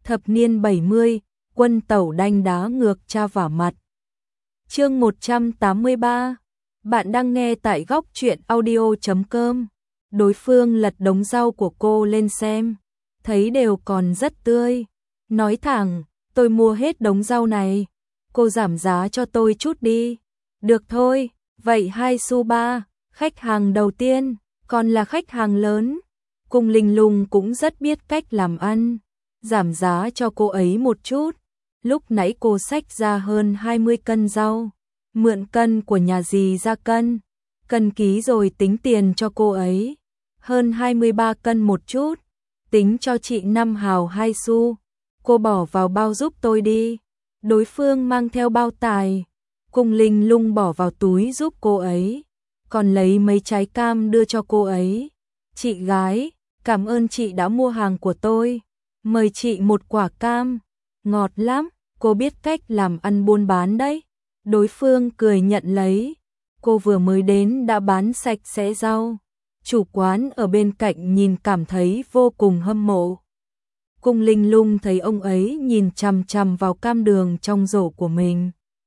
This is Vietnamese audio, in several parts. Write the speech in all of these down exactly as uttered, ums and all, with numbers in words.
Thập niên bảy mươi, quân tẩu đanh đá ngược cha vả mặt. Chương một trăm tám mươi ba. Bạn đang nghe tại góc truyện audio chấm com. Đối phương lật đống rau của cô lên xem, thấy đều còn rất tươi. Nói thẳng, tôi mua hết đống rau này, cô giảm giá cho tôi chút đi. Được thôi, vậy hai xu ba, khách hàng đầu tiên, còn là khách hàng lớn. Cung Linh Lung cũng rất biết cách làm ăn, giảm giá cho cô ấy một chút. Lúc nãy cô xách ra hơn hai mươi cân rau, mượn cân của nhà dì ra cân, cân ký rồi tính tiền cho cô ấy. Hơn hai mươi ba cân một chút, tính cho chị năm hào hai xu, cô bỏ vào bao giúp tôi đi. Đối phương mang theo bao tài, Cung Linh Lung bỏ vào túi giúp cô ấy, còn lấy mấy trái cam đưa cho cô ấy. Chị gái, cảm ơn chị đã mua hàng của tôi, mời chị một quả cam, ngọt lắm, cô biết cách làm ăn buôn bán đấy. Đối phương cười nhận lấy, cô vừa mới đến đã bán sạch sẽ rau. Chủ quán ở bên cạnh nhìn cảm thấy vô cùng hâm mộ. Cung Linh Lung thấy ông ấy nhìn chằm chằm vào cam đường trong rổ của mình,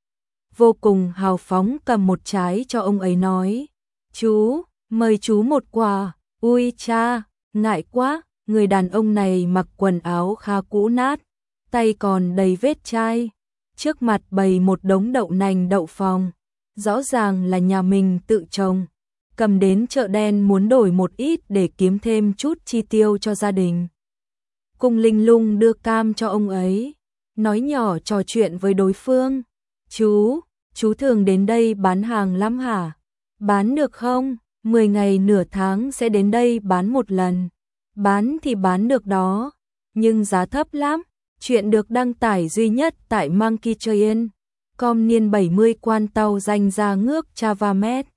vô cùng hào phóng cầm một trái cho ông ấy nói, chú, mời chú một quả. Ui cha, ngại quá, người đàn ông này mặc quần áo khá cũ nát, tay còn đầy vết chai, trước mặt bày một đống đậu nành đậu phộng, rõ ràng là nhà mình tự trồng, cầm đến chợ đen muốn đổi một ít để kiếm thêm chút chi tiêu cho gia đình. Cung Linh Lung đưa cam cho ông ấy, nói nhỏ trò chuyện với đối phương, chú, chú thường đến đây bán hàng lắm hả? Bán được không? mười ngày nửa tháng sẽ đến đây bán một lần. Bán thì bán được đó, nhưng giá thấp lắm. Chuyện được đăng tải duy nhất tại Monkey Train. Com niên bảy mươi quan tàu danh ra ngước Chavamet.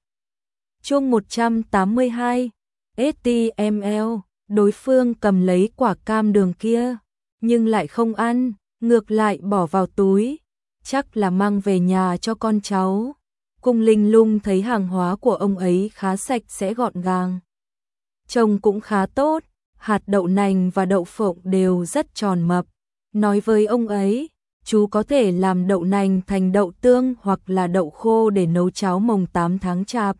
Chung một trăm tám mươi hai. ét tê em lờ. Đối phương cầm lấy quả cam đường kia, nhưng lại không ăn, ngược lại bỏ vào túi. Chắc là mang về nhà cho con cháu. Cung Linh Lung thấy hàng hóa của ông ấy khá sạch sẽ gọn gàng, trông cũng khá tốt, hạt đậu nành và đậu phộng đều rất tròn mập. Nói với ông ấy, chú có thể làm đậu nành thành đậu tương hoặc là đậu khô để nấu cháo mồng tám tháng chạp.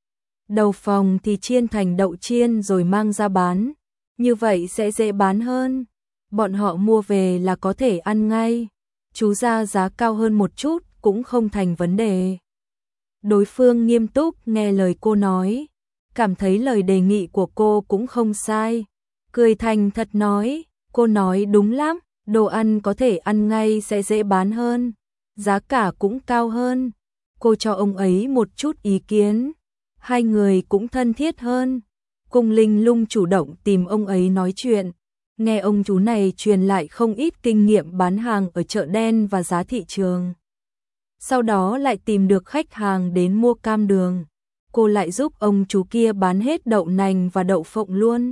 Đậu phộng thì chiên thành đậu chiên rồi mang ra bán, như vậy sẽ dễ bán hơn. Bọn họ mua về là có thể ăn ngay, chú ra giá cao hơn một chút cũng không thành vấn đề. Đối phương nghiêm túc nghe lời cô nói, cảm thấy lời đề nghị của cô cũng không sai, cười thành thật nói, cô nói đúng lắm, đồ ăn có thể ăn ngay sẽ dễ bán hơn, giá cả cũng cao hơn. Cô cho ông ấy một chút ý kiến, hai người cũng thân thiết hơn. Cung Linh Lung chủ động tìm ông ấy nói chuyện, nghe ông chú này truyền lại không ít kinh nghiệm bán hàng ở chợ đen và giá thị trường. Sau đó lại tìm được khách hàng đến mua cam đường, cô lại giúp ông chú kia bán hết đậu nành và đậu phộng luôn.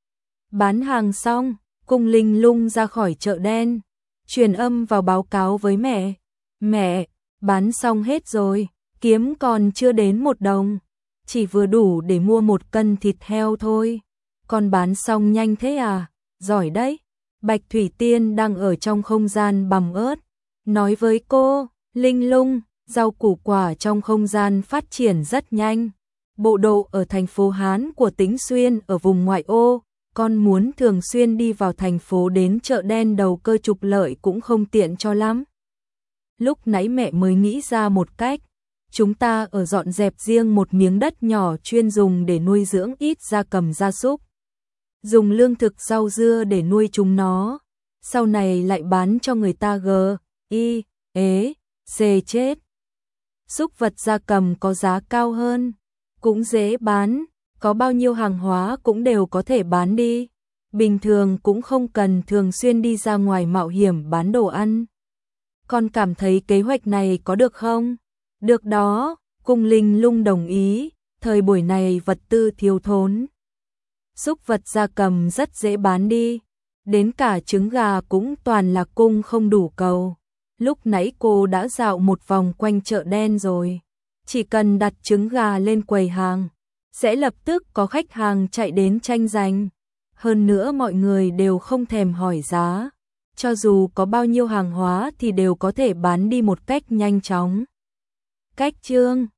Bán hàng xong, Cung Linh Lung ra khỏi chợ đen, truyền âm vào báo cáo với mẹ. Mẹ, bán xong hết rồi, kiếm còn chưa đến một đồng, chỉ vừa đủ để mua một cân thịt heo thôi. Con bán xong nhanh thế à, giỏi đấy. Bạch Thủy Tiên đang ở trong không gian bằm ớt, nói với cô, Linh Lung, rau củ quả trong không gian phát triển rất nhanh. Bộ độ ở thành phố Hán của Tĩnh Xuyên ở vùng ngoại ô, con muốn thường xuyên đi vào thành phố đến chợ đen đầu cơ trục lợi cũng không tiện cho lắm. Lúc nãy mẹ mới nghĩ ra một cách, chúng ta ở dọn dẹp riêng một miếng đất nhỏ chuyên dùng để nuôi dưỡng ít gia cầm gia súc. Dùng lương thực rau dưa để nuôi chúng nó, sau này lại bán cho người ta g, y, ế, dê chết. Súc vật gia cầm có giá cao hơn, cũng dễ bán, có bao nhiêu hàng hóa cũng đều có thể bán đi. Bình thường cũng không cần thường xuyên đi ra ngoài mạo hiểm bán đồ ăn. Con cảm thấy kế hoạch này có được không? Được đó, Cung Linh Lung đồng ý, thời buổi này vật tư thiếu thốn. Súc vật gia cầm rất dễ bán đi, đến cả trứng gà cũng toàn là cung không đủ cầu. Lúc nãy cô đã dạo một vòng quanh chợ đen rồi, chỉ cần đặt trứng gà lên quầy hàng, sẽ lập tức có khách hàng chạy đến tranh giành. Hơn nữa mọi người đều không thèm hỏi giá, cho dù có bao nhiêu hàng hóa thì đều có thể bán đi một cách nhanh chóng. Cách chương